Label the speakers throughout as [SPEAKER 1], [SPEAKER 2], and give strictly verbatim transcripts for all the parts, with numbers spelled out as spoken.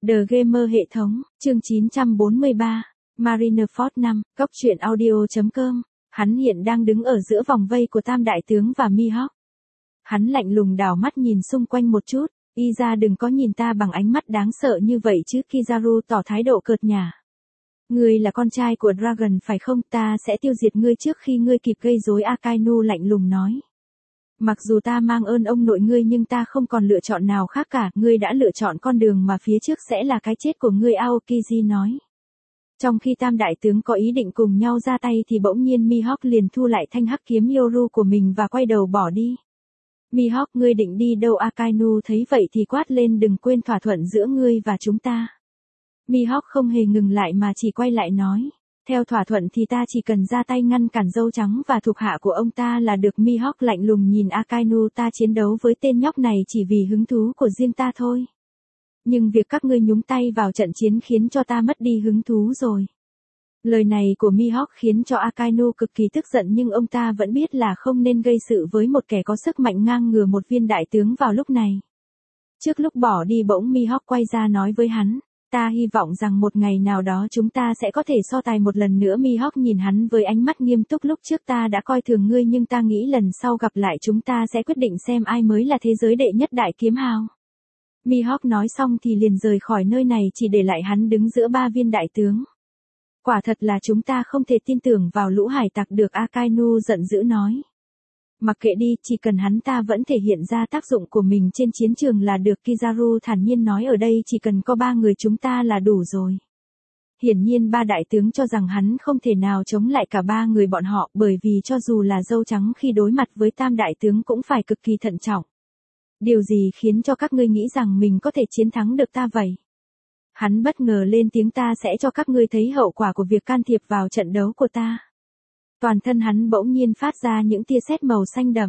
[SPEAKER 1] The Gamer hệ thống, chương chín trăm bốn mươi ba, Marineford năm, cốc truyện audio chấm com. Hắn hiện đang đứng ở giữa vòng vây của Tam Đại Tướng và Mihawk. Hắn lạnh lùng đảo mắt nhìn xung quanh một chút, y ra đừng có nhìn ta bằng ánh mắt đáng sợ như vậy chứ. Kizaru tỏ thái độ cợt nhả. Ngươi là con trai của Dragon phải không? Ta sẽ tiêu diệt ngươi trước khi ngươi kịp gây rối. Akainu lạnh lùng nói. Mặc dù ta mang ơn ông nội ngươi nhưng ta không còn lựa chọn nào khác cả. Ngươi đã lựa chọn con đường mà phía trước sẽ là cái chết của ngươi. Aokiji nói. Trong khi Tam Đại Tướng có ý định cùng nhau ra tay thì bỗng nhiên Mihawk liền thu lại thanh hắc kiếm Yoru của mình và quay đầu bỏ đi. Mihawk, ngươi định đi đâu? Akainu thấy vậy thì quát lên, đừng quên thỏa thuận giữa ngươi và chúng ta. Mihawk không hề ngừng lại mà chỉ quay lại nói. Theo thỏa thuận thì ta chỉ cần ra tay ngăn cản dâu trắng và thuộc hạ của ông ta là được. Mihawk lạnh lùng nhìn Akainu, ta chiến đấu với tên nhóc này chỉ vì hứng thú của riêng ta thôi. Nhưng việc các ngươi nhúng tay vào trận chiến khiến cho ta mất đi hứng thú rồi. Lời này của Mihawk khiến cho Akainu cực kỳ tức giận nhưng ông ta vẫn biết là không nên gây sự với một kẻ có sức mạnh ngang ngửa một viên đại tướng vào lúc này. Trước lúc bỏ đi bỗng Mihawk quay ra nói với hắn. Ta hy vọng rằng một ngày nào đó chúng ta sẽ có thể so tài một lần nữa. Mihawk nhìn hắn với ánh mắt nghiêm túc. Lúc trước ta đã coi thường ngươi nhưng ta nghĩ lần sau gặp lại chúng ta sẽ quyết định xem ai mới là thế giới đệ nhất đại kiếm hào. Mihawk nói xong thì liền rời khỏi nơi này chỉ để lại hắn đứng giữa ba viên đại tướng. Quả thật là chúng ta không thể tin tưởng vào lũ hải tặc được. Akainu giận dữ nói. Mặc kệ đi, chỉ cần hắn ta vẫn thể hiện ra tác dụng của mình trên chiến trường là được. Kizaru thản nhiên nói, ở đây chỉ cần có ba người chúng ta là đủ rồi. Hiển nhiên ba đại tướng cho rằng hắn không thể nào chống lại cả ba người bọn họ, bởi vì cho dù là dâu trắng khi đối mặt với Tam Đại Tướng cũng phải cực kỳ thận trọng. Điều gì khiến cho các ngươi nghĩ rằng mình có thể chiến thắng được ta vậy? Hắn bất ngờ lên tiếng, ta sẽ cho các ngươi thấy hậu quả của việc can thiệp vào trận đấu của ta. Toàn thân hắn bỗng nhiên phát ra những tia sét màu xanh đậm.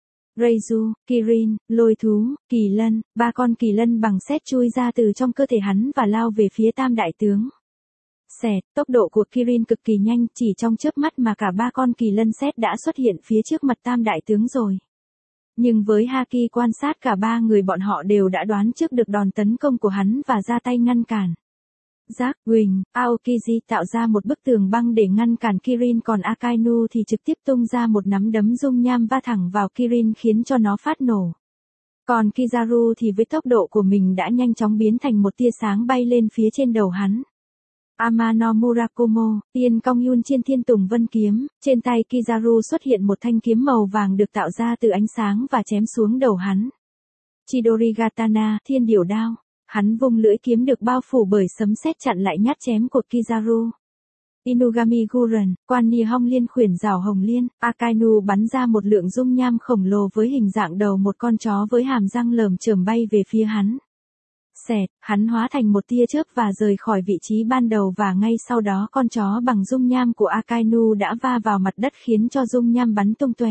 [SPEAKER 1] Reizu, Kirin, lôi thú, kỳ lân, ba con kỳ lân bằng sét chui ra từ trong cơ thể hắn và lao về phía Tam Đại Tướng. Xẹt, tốc độ của Kirin cực kỳ nhanh, chỉ trong chớp mắt mà cả ba con kỳ lân sét đã xuất hiện phía trước mặt Tam Đại Tướng rồi. Nhưng với Haki quan sát, cả ba người bọn họ đều đã đoán trước được đòn tấn công của hắn và ra tay ngăn cản. Jack, Quỳnh, Aokiji tạo ra một bức tường băng để ngăn cản Kirin, còn Akainu thì trực tiếp tung ra một nắm đấm dung nham va thẳng vào Kirin khiến cho nó phát nổ. Còn Kizaru thì với tốc độ của mình đã nhanh chóng biến thành một tia sáng bay lên phía trên đầu hắn. Amano Murakumo, Tiên Cong Yun trên Thiên Tùng Vân Kiếm, trên tay Kizaru xuất hiện một thanh kiếm màu vàng được tạo ra từ ánh sáng và chém xuống đầu hắn. Chidorigatana, Thiên Điểu Đao. Hắn vung lưỡi kiếm được bao phủ bởi sấm sét chặn lại nhát chém của Kizaru. Inugami Guren, Quan Ni Hong Liên Khuyển Rào Hồng Liên. Akainu bắn ra một lượng dung nham khổng lồ với hình dạng đầu một con chó với hàm răng lởm chởm bay về phía hắn. Xẹt, hắn hóa thành một tia chớp và rời khỏi vị trí ban đầu, và ngay sau đó con chó bằng dung nham của Akainu đã va vào mặt đất khiến cho dung nham bắn tung tóe.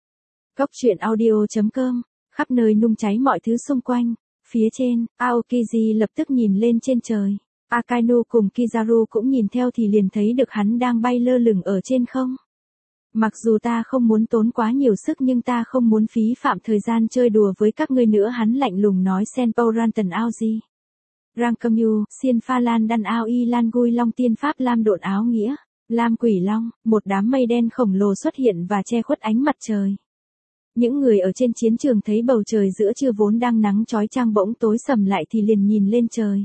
[SPEAKER 1] Cốc truyện audio chấm com, khắp nơi nung cháy mọi thứ xung quanh. Phía trên, Aokiji lập tức nhìn lên trên trời. Akainu cùng Kizaru cũng nhìn theo thì liền thấy được hắn đang bay lơ lửng ở trên không. Mặc dù ta không muốn tốn quá nhiều sức nhưng ta không muốn phí phạm thời gian chơi đùa với các ngươi nữa, hắn lạnh lùng nói. Senpo Ranton Aoji. Rankamyu, Xiên Pha Lan Đan Ao Y Lan Gui Long Tiên Pháp Lam Độn Áo Nghĩa, Lam Quỷ Long, một đám mây đen khổng lồ xuất hiện và che khuất ánh mặt trời. Những người ở trên chiến trường thấy bầu trời giữa trưa vốn đang nắng chói chang bỗng tối sầm lại thì liền nhìn lên trời.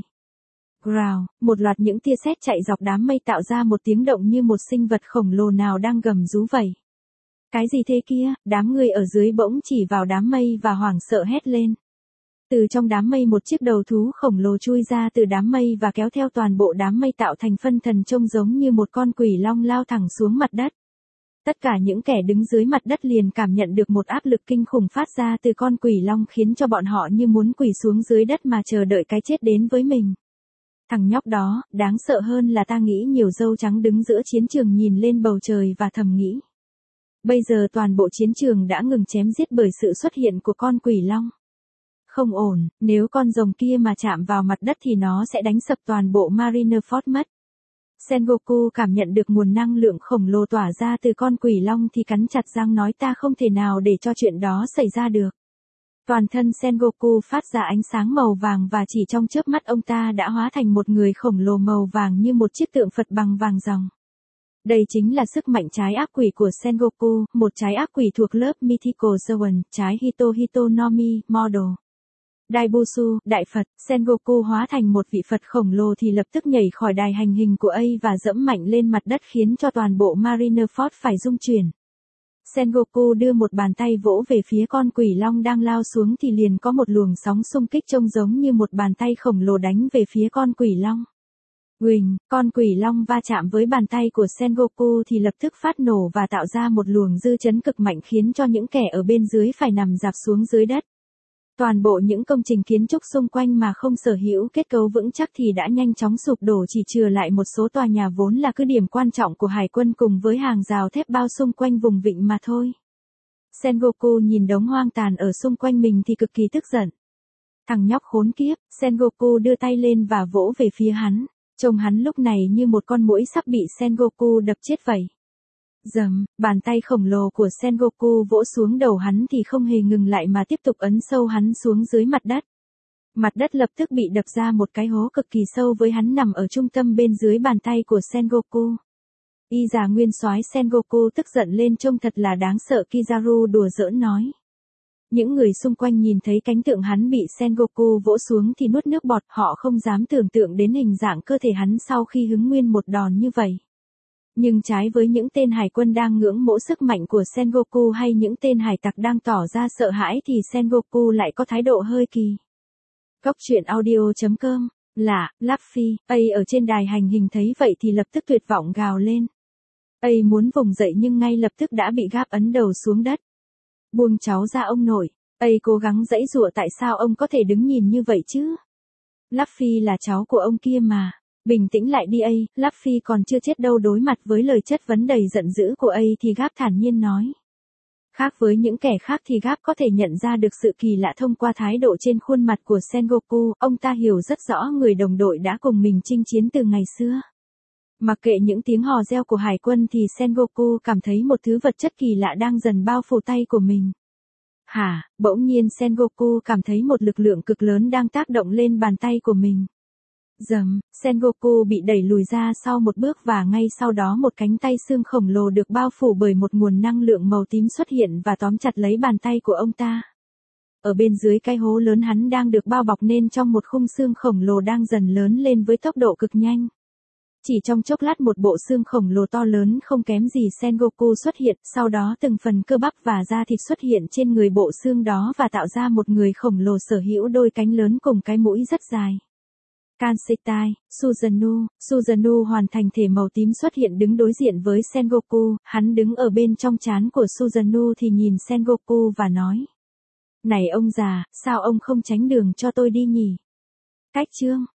[SPEAKER 1] Growl, một loạt những tia sét chạy dọc đám mây tạo ra một tiếng động như một sinh vật khổng lồ nào đang gầm rú vậy. Cái gì thế kia? Đám người ở dưới bỗng chỉ vào đám mây và hoảng sợ hét lên. Từ trong đám mây một chiếc đầu thú khổng lồ chui ra từ đám mây và kéo theo toàn bộ đám mây tạo thành phân thần trông giống như một con quỷ long lao thẳng xuống mặt đất. Tất cả những kẻ đứng dưới mặt đất liền cảm nhận được một áp lực kinh khủng phát ra từ con quỷ long khiến cho bọn họ như muốn quỳ xuống dưới đất mà chờ đợi cái chết đến với mình. Thằng nhóc đó, đáng sợ hơn là ta nghĩ nhiều. Dâu trắng đứng giữa chiến trường nhìn lên bầu trời và thầm nghĩ. Bây giờ toàn bộ chiến trường đã ngừng chém giết bởi sự xuất hiện của con quỷ long. Không ổn, nếu con rồng kia mà chạm vào mặt đất thì nó sẽ đánh sập toàn bộ Marineford mất. Sengoku cảm nhận được nguồn năng lượng khổng lồ tỏa ra từ con quỷ long thì cắn chặt răng nói, ta không thể nào để cho chuyện đó xảy ra được. Toàn thân Sengoku phát ra ánh sáng màu vàng và chỉ trong chớp mắt ông ta đã hóa thành một người khổng lồ màu vàng như một chiếc tượng Phật bằng vàng ròng. Đây chính là sức mạnh trái ác quỷ của Sengoku, một trái ác quỷ thuộc lớp Mythical Zoan, trái Hito Hitonomi, Model. Daibusu, Đại Phật, Sengoku hóa thành một vị Phật khổng lồ thì lập tức nhảy khỏi đài hành hình của A và dẫm mạnh lên mặt đất khiến cho toàn bộ Marineford phải rung chuyển. Sengoku đưa một bàn tay vỗ về phía con quỷ long đang lao xuống thì liền có một luồng sóng xung kích trông giống như một bàn tay khổng lồ đánh về phía con quỷ long. Uỳnh, con quỷ long va chạm với bàn tay của Sengoku thì lập tức phát nổ và tạo ra một luồng dư chấn cực mạnh khiến cho những kẻ ở bên dưới phải nằm dạp xuống dưới đất. Toàn bộ những công trình kiến trúc xung quanh mà không sở hữu kết cấu vững chắc thì đã nhanh chóng sụp đổ, chỉ chừa lại một số tòa nhà vốn là cứ điểm quan trọng của hải quân cùng với hàng rào thép bao xung quanh vùng vịnh mà thôi. Sengoku nhìn đống hoang tàn ở xung quanh mình thì cực kỳ tức giận. Thằng nhóc khốn kiếp, Sengoku đưa tay lên và vỗ về phía hắn, trông hắn lúc này như một con muỗi sắp bị Sengoku đập chết vậy. Dầm, bàn tay khổng lồ của Sengoku vỗ xuống đầu hắn thì không hề ngừng lại mà tiếp tục ấn sâu hắn xuống dưới mặt đất. Mặt đất lập tức bị đập ra một cái hố cực kỳ sâu với hắn nằm ở trung tâm bên dưới bàn tay của Sengoku. Y già nguyên soái Sengoku tức giận lên trông thật là đáng sợ, Kizaru đùa giỡn nói. Những người xung quanh nhìn thấy cảnh tượng hắn bị Sengoku vỗ xuống thì nuốt nước bọt, họ không dám tưởng tượng đến hình dạng cơ thể hắn sau khi hứng nguyên một đòn như vậy. Nhưng trái với những tên hải quân đang ngưỡng mộ sức mạnh của Sengoku hay những tên hải tặc đang tỏ ra sợ hãi thì Sengoku lại có thái độ hơi kỳ. Cốc truyện audio chấm com, lạ, Luffy, A ở trên đài hành hình thấy vậy thì lập tức tuyệt vọng gào lên. A muốn vùng dậy nhưng ngay lập tức đã bị Garp ấn đầu xuống đất. Buông cháu ra ông nội, A cố gắng giãy giụa, tại sao ông có thể đứng nhìn như vậy chứ? Luffy là cháu của ông kia mà. Bình tĩnh lại đi A, Luffy còn chưa chết đâu. Đối mặt với lời chất vấn đầy giận dữ của A thì Garp thản nhiên nói. Khác với những kẻ khác thì Garp có thể nhận ra được sự kỳ lạ thông qua thái độ trên khuôn mặt của Sengoku, ông ta hiểu rất rõ người đồng đội đã cùng mình chinh chiến từ ngày xưa. Mặc kệ những tiếng hò reo của hải quân thì Sengoku cảm thấy một thứ vật chất kỳ lạ đang dần bao phủ tay của mình. Hả, bỗng nhiên Sengoku cảm thấy một lực lượng cực lớn đang tác động lên bàn tay của mình. Dầm, Sengoku bị đẩy lùi ra sau một bước và ngay sau đó một cánh tay xương khổng lồ được bao phủ bởi một nguồn năng lượng màu tím xuất hiện và tóm chặt lấy bàn tay của ông ta. Ở bên dưới cái hố lớn hắn đang được bao bọc nên trong một khung xương khổng lồ đang dần lớn lên với tốc độ cực nhanh. Chỉ trong chốc lát một bộ xương khổng lồ to lớn không kém gì Sengoku xuất hiện, sau đó từng phần cơ bắp và da thịt xuất hiện trên người bộ xương đó và tạo ra một người khổng lồ sở hữu đôi cánh lớn cùng cái mũi rất dài. Kansetai, Susanoo, Susanoo hoàn thành thể màu tím xuất hiện đứng đối diện với Sengoku, hắn đứng ở bên trong trán của Susanoo thì nhìn Sengoku và nói. Này ông già, sao ông không tránh đường cho tôi đi nhỉ? Cách chương